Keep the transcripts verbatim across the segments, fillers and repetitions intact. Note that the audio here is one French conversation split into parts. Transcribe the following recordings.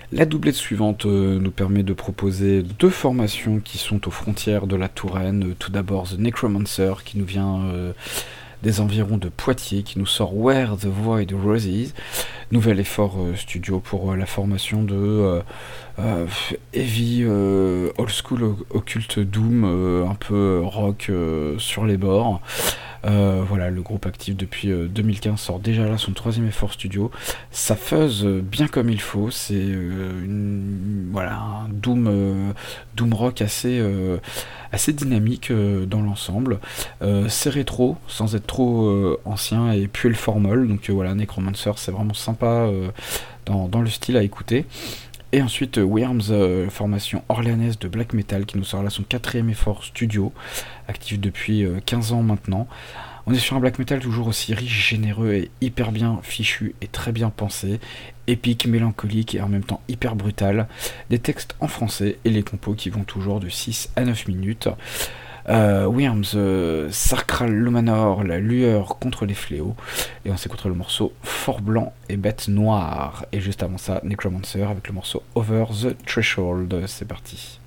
La doublette suivante euh, nous permet de proposer deux formations qui sont aux frontières de la Touraine. Euh, Tout d'abord The Necromancer qui nous vient euh, des environs de Poitiers, qui nous sort Where the Void Roses. Nouvel effort euh, studio pour euh, la formation de euh, euh, heavy, euh, old school o- occulte doom, euh, un peu rock euh, sur les bords. Euh, voilà, le groupe actif depuis euh, deux mille quinze sort déjà là son troisième effort studio. Ça fuzz euh, bien comme il faut. C'est euh, une, voilà, un doom, euh, doom rock assez, euh, assez dynamique euh, dans l'ensemble. Euh, c'est rétro, sans être trop euh, ancien et puer le formol. Donc euh, voilà, Necromancer, c'est vraiment sympa euh, dans, dans le style à écouter. Et ensuite, euh, Worms, euh, formation orléanaise de black metal, qui nous sort là son quatrième effort studio, actif depuis euh, quinze ans maintenant. On est sur un black metal toujours aussi riche, généreux et hyper bien fichu et très bien pensé, épique, mélancolique et en même temps hyper brutal. Des textes en français et les compos qui vont toujours de six à neuf minutes. Euh, Worms, euh, Sacral Lumanor, la lueur contre les fléaux. Et on s'écoutera le morceau Fort Blanc et Bête Noire. Et juste avant ça, Necromancer avec le morceau Over the Threshold. C'est parti.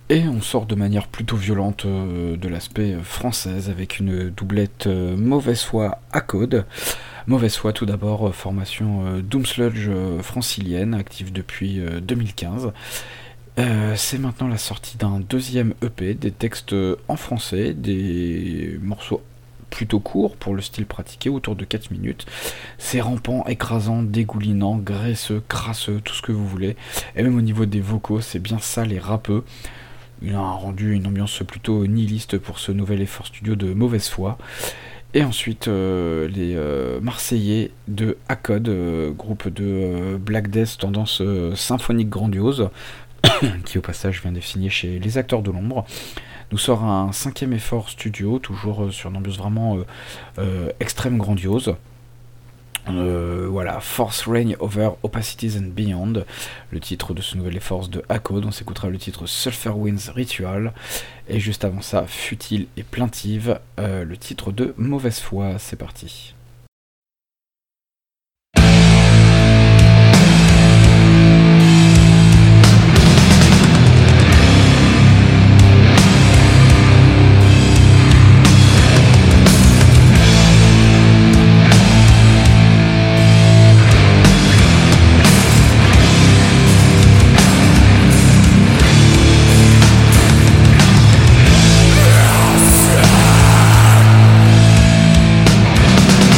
Et on sort de manière plutôt violente euh, de l'aspect française avec une doublette euh, Mauvaise Foi à code. Mauvaise Foi tout d'abord, euh, formation euh, Doom Sludge euh, francilienne, active depuis euh, deux mille quinze. Euh, c'est maintenant la sortie d'un deuxième E P, des textes euh, en français, des morceaux plutôt courts pour le style pratiqué, autour de quatre minutes. C'est rampant, écrasant, dégoulinant, graisseux, crasseux, tout ce que vous voulez. Et même au niveau des vocaux, c'est bien sale et râpeux. Il a rendu une ambiance plutôt nihiliste pour ce nouvel effort studio de Mauvaise Foi. Et ensuite, euh, les euh, Marseillais de Acode, euh, groupe de euh, Black Death tendance euh, symphonique grandiose, qui au passage vient de signer chez Les Acteurs de l'Ombre, nous sort un cinquième effort studio, toujours euh, sur une ambiance vraiment euh, euh, extrême grandiose. Euh, voilà, Force Reign Over Opacities and Beyond, le titre de ce nouvel effort de Acode. On s'écoutera le titre Sulphur Winds Ritual, et juste avant ça, Futile et Plaintive, euh, le titre de Mauvaise Foi. C'est parti. Yeah.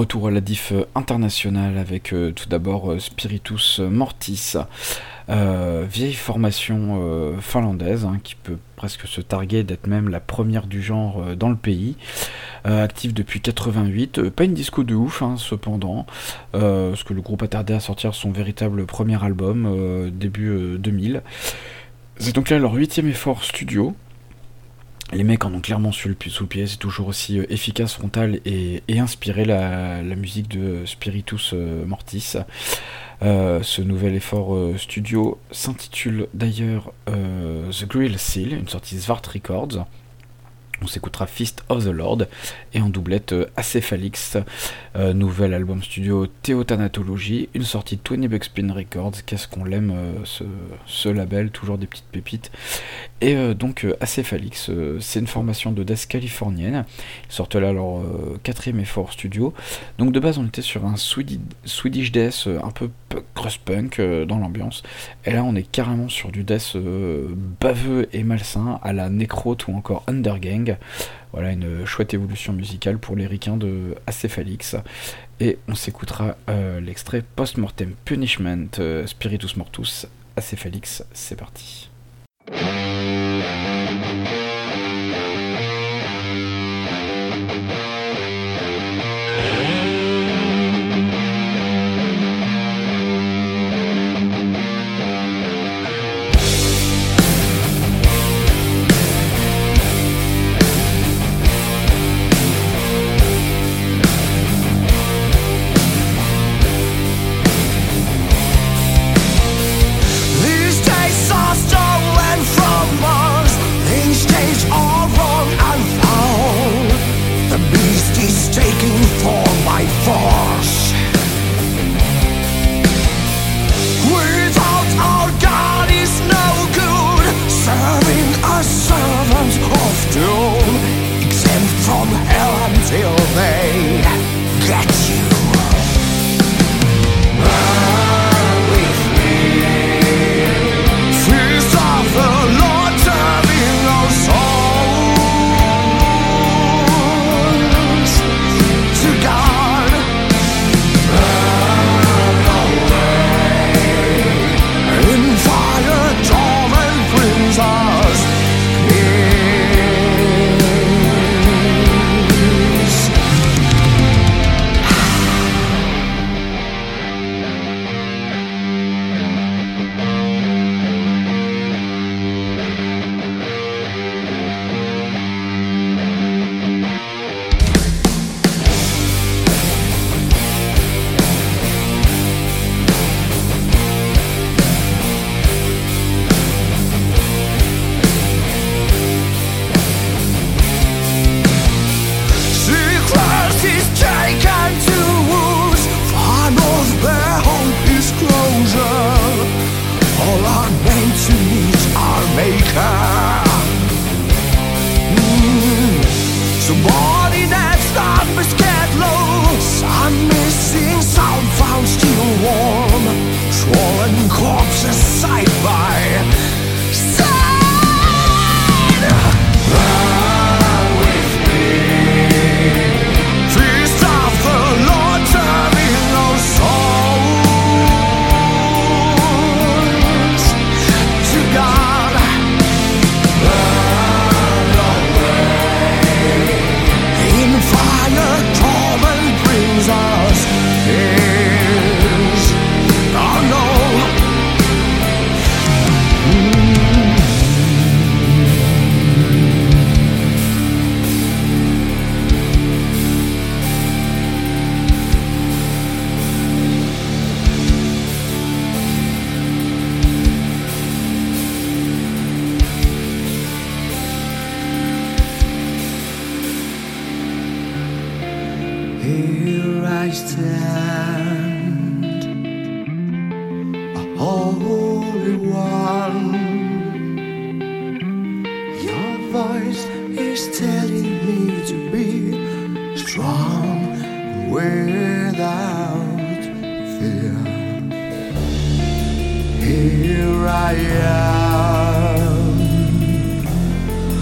retour à la diff internationale avec euh, tout d'abord euh, Spiritus Mortis, euh, vieille formation euh, finlandaise hein, qui peut presque se targuer d'être même la première du genre euh, dans le pays, euh, active depuis quatre-vingt-huit, euh, pas une disco de ouf hein, cependant, euh, parce que le groupe a tardé à sortir son véritable premier album euh, début euh, deux mille. C'est donc là leur huitième effort studio. Les mecs en ont clairement su le sous le pied, c'est toujours aussi euh, efficace, frontal et, et inspiré la, la musique de Spiritus euh, Mortis. Euh, ce nouvel effort euh, studio s'intitule d'ailleurs euh, The Grill Seal, une sortie Svart Records. On s'écoutera Fist of the Lord et en doublette euh, Acéphalix, euh, nouvel album studio Théotanatologie, une sortie de Twenty Buck Spin Records. Qu'est-ce qu'on l'aime euh, ce, ce label, toujours des petites pépites. Et euh, donc euh, Acéphalix, euh, c'est une formation de death californienne. Ils sortent là leur euh, quatrième effort studio. Donc de base on était sur un Swedish, Swedish death euh, un peu crust-punk euh, dans l'ambiance. Et là on est carrément sur du death euh, baveux et malsain à la Necrot ou encore Undergang. Voilà une chouette évolution musicale pour les ricains de Acéphalix. Et on s'écoutera euh, l'extrait Post-Mortem Punishment, euh, Spiritus Mortus, Acéphalix, c'est parti.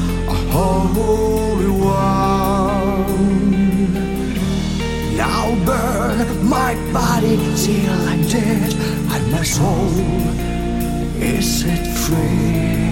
Holy One, now burn. still I'm dead, and my soul is set free.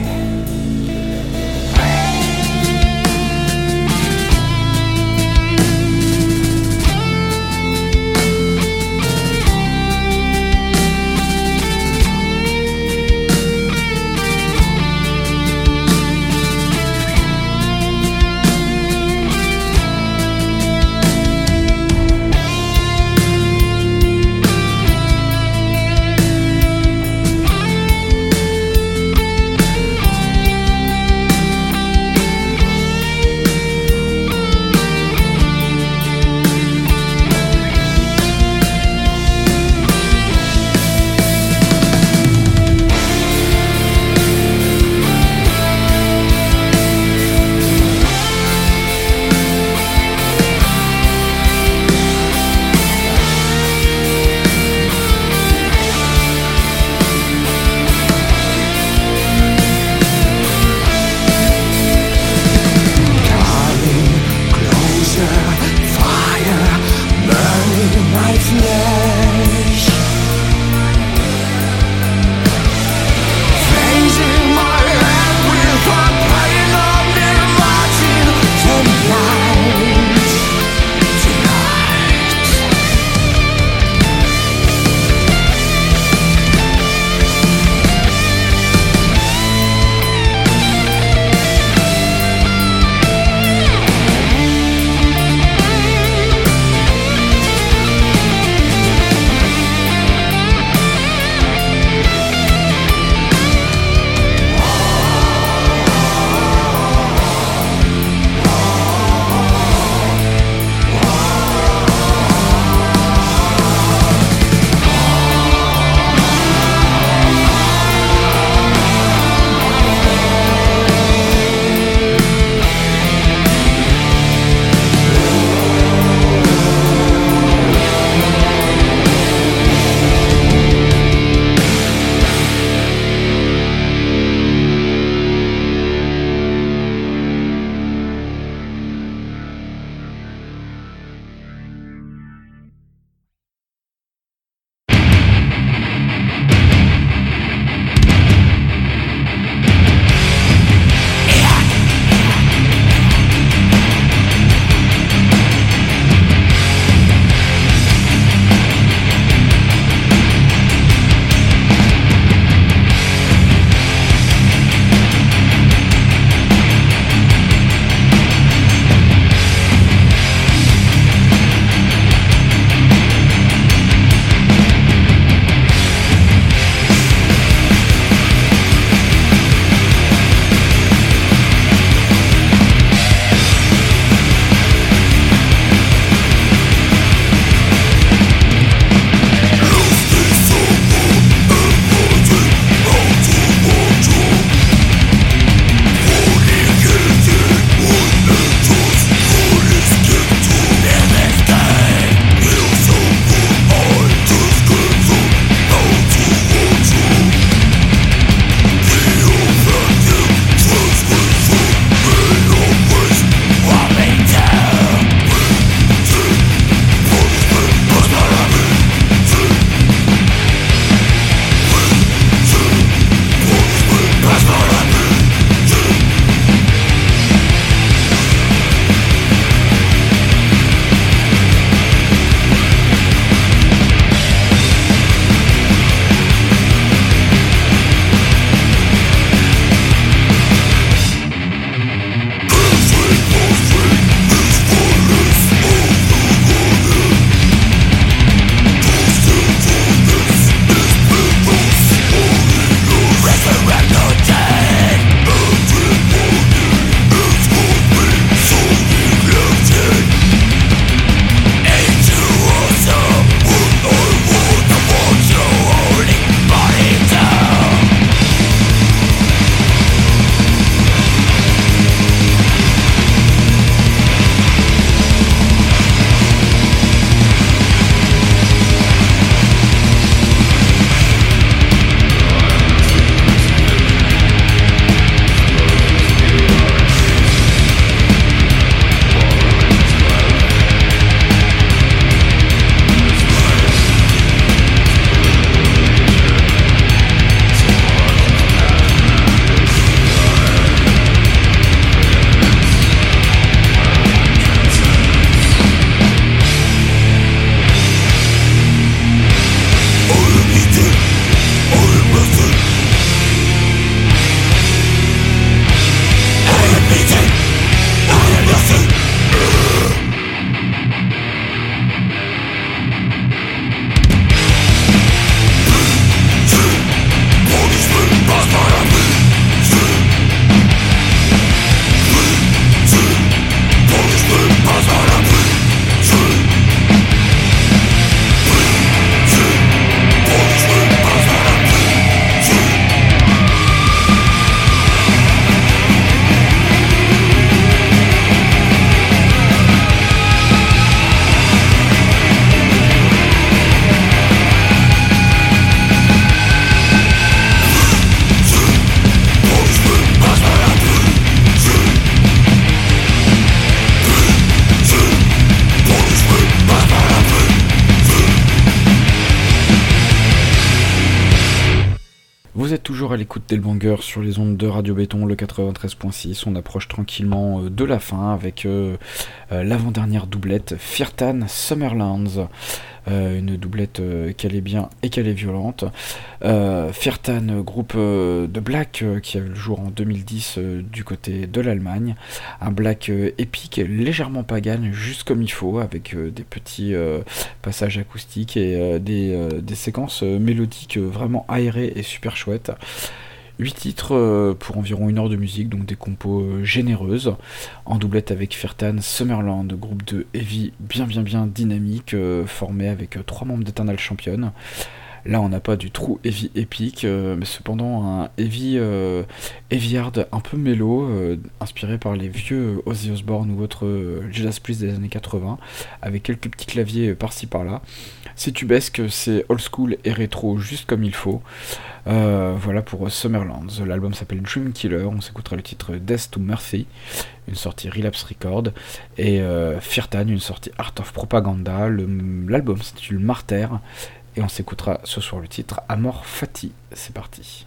êtes toujours à l'écoute d'Hellbanger sur les ondes de Radio Béton, le quatre-vingt-treize point six. On approche tranquillement de la fin avec euh, euh, l'avant-dernière doublette, Firtan Summerlands. Euh, une doublette euh, qu'elle est bien et qu'elle est violente. Euh, Firtan, groupe euh, de black euh, qui a vu le jour en deux mille dix euh, du côté de l'Allemagne. Un black euh, épique, légèrement pagan, juste comme il faut, avec euh, des petits euh, passages acoustiques et euh, des, euh, des séquences euh, mélodiques euh, vraiment aérées et super chouettes. huit titres euh, pour environ une heure de musique, donc des compos euh, généreuses, en doublette avec Firtan Summerland, groupe de heavy bien bien bien dynamique, euh, formé avec euh, trois membres d'Eternal Champion. Là on n'a pas du true heavy épique, euh, mais cependant un heavy, euh, heavy hard un peu mélo, euh, inspiré par les vieux Ozzy Osbourne ou autres euh, Judas Priest des années quatre-vingts, avec quelques petits claviers euh, par-ci par-là. C'est tubesque, c'est old school et rétro juste comme il faut. Euh, voilà pour Summerlands. L'album s'appelle Dream Killer. On s'écoutera le titre Death to Mercy, une sortie Relapse Record, et euh, Firtan, une sortie Art of Propaganda. Le, l'album s'intitule Martyr, et on s'écoutera ce soir le titre Amor Fati. C'est parti.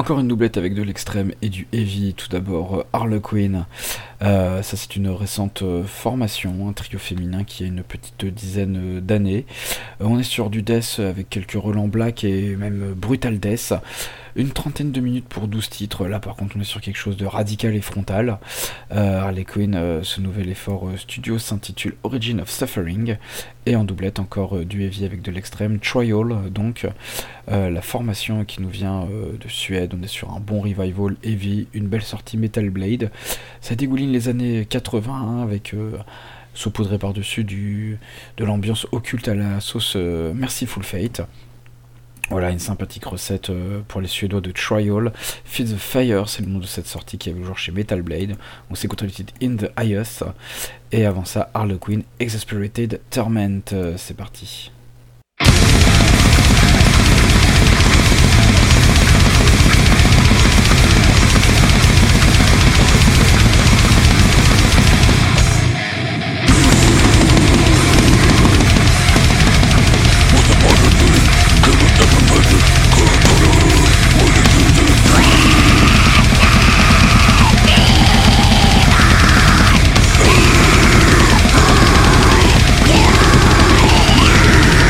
Encore une doublette avec de l'extrême et du heavy. Tout d'abord euh, Harlequin, euh, ça c'est une récente euh, formation, un trio féminin qui a une petite dizaine euh, d'années. Euh, on est sur du death avec quelques relents black et même euh, brutal death. Une trentaine de minutes pour douze titres, là par contre on est sur quelque chose de radical et frontal. Euh, Harlequin, euh, ce nouvel effort euh, studio s'intitule Origin of Suffering, et en doublette encore euh, du heavy avec de l'extrême, Trial, donc euh, la formation qui nous vient euh, de Suède. On est sur un bon revival heavy, une belle sortie Metal Blade, ça dégouline les années quatre-vingts hein, avec... Euh, saupoudré par-dessus du, de l'ambiance occulte à la sauce euh, Merciful Fate. Voilà, une sympathique recette euh, pour les Suédois de Trial. Feed the Fire, c'est le nom de cette sortie qui avait le jour chez Metal Blade. On s'écoute le titre In the Highest. Et avant ça, Harlequin, Exasperated Torment. Euh, c'est parti. Yeah!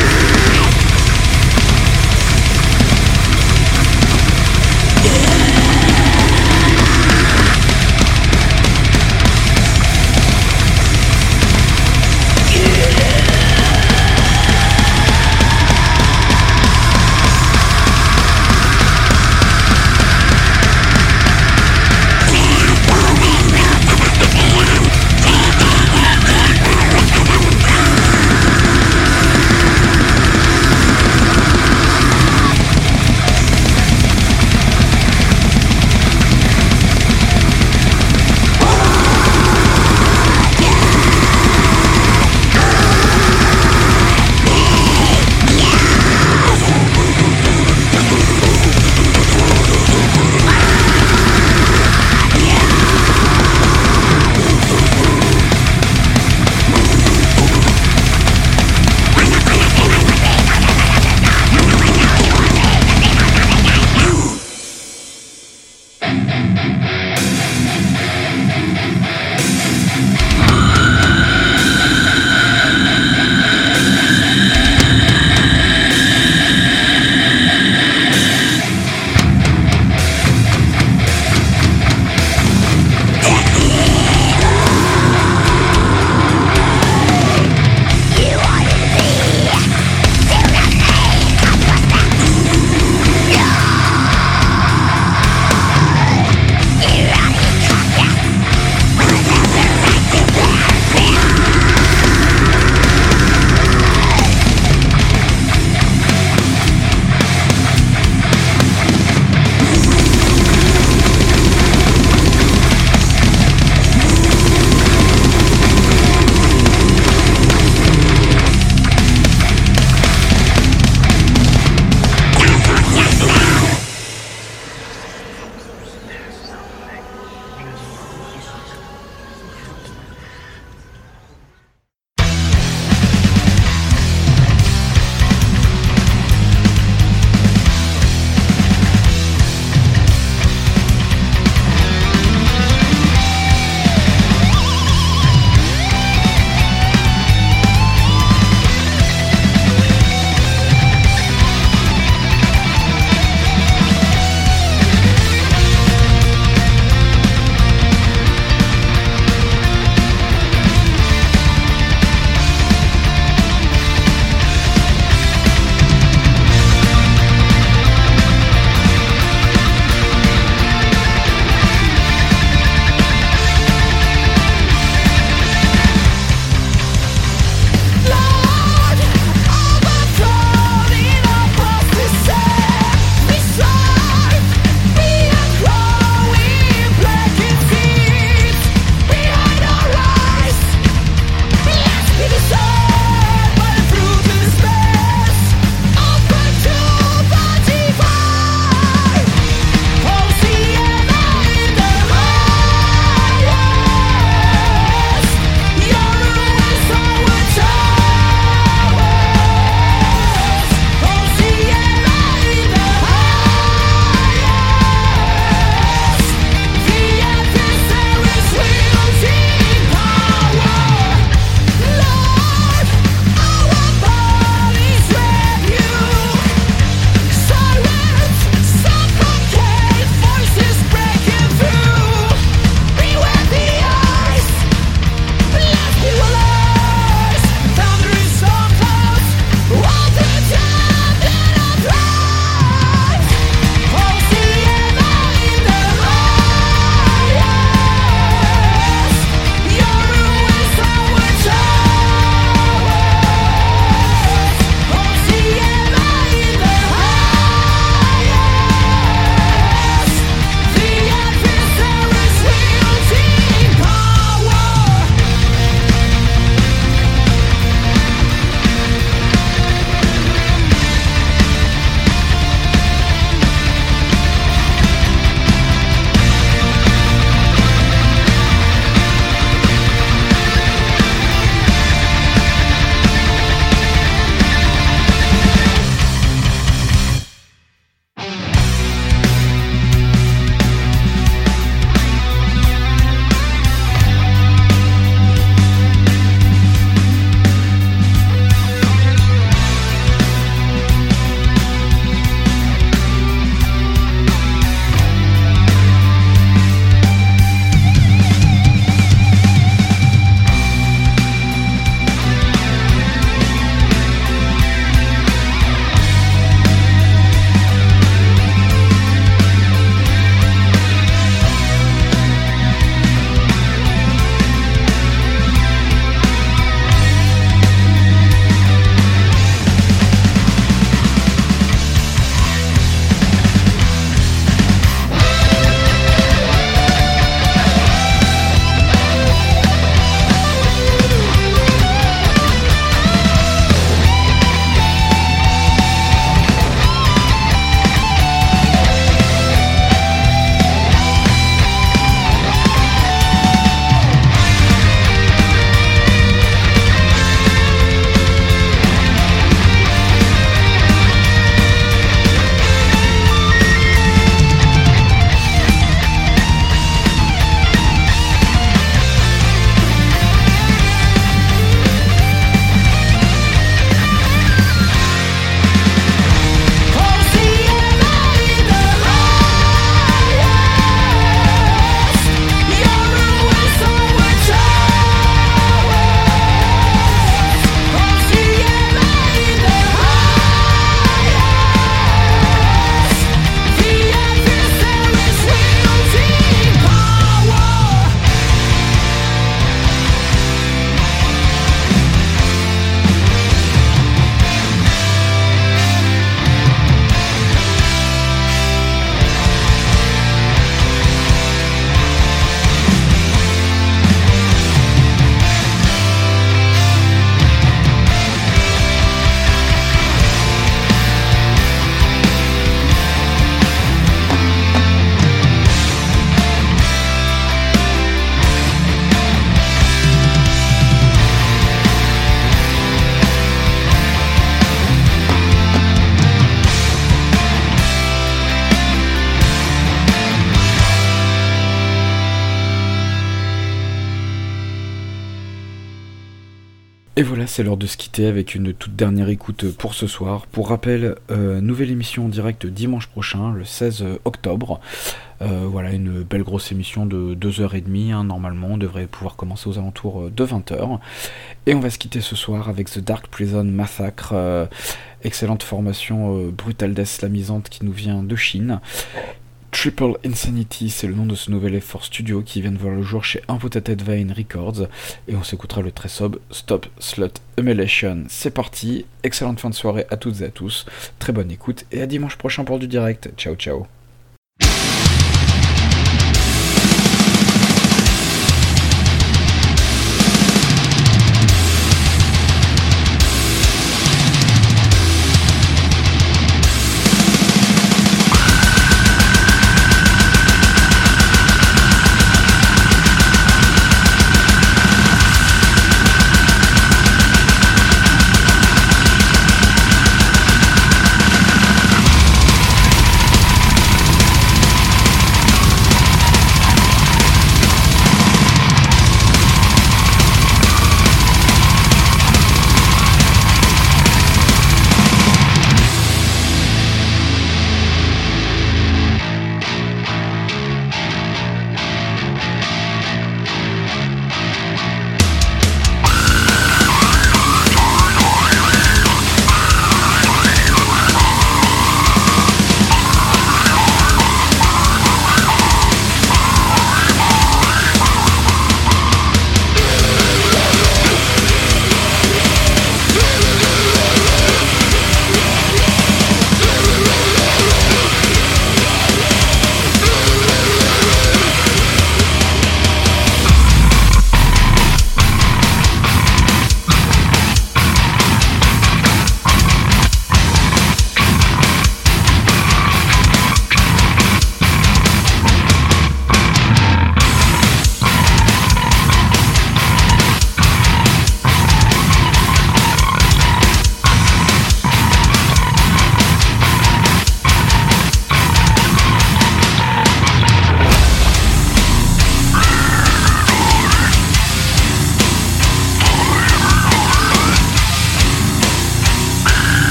voilà, c'est l'heure de se quitter avec une toute dernière écoute pour ce soir. Pour rappel, euh, nouvelle émission en direct dimanche prochain, le seize octobre. Euh, voilà, une belle grosse émission de deux heures trente, hein, normalement, on devrait pouvoir commencer aux alentours de vingt heures. Et on va se quitter ce soir avec The Dark Prison Massacre, euh, excellente formation euh, Brutal Death slamisante qui nous vient de Chine. Triple Insanity, c'est le nom de ce nouvel effort studio qui vient de voir le jour chez Amputated Vein Records. Et on s'écoutera le très sob Stop Slut Emulation. C'est parti, excellente fin de soirée à toutes et à tous, très bonne écoute et à dimanche prochain pour du direct. Ciao ciao.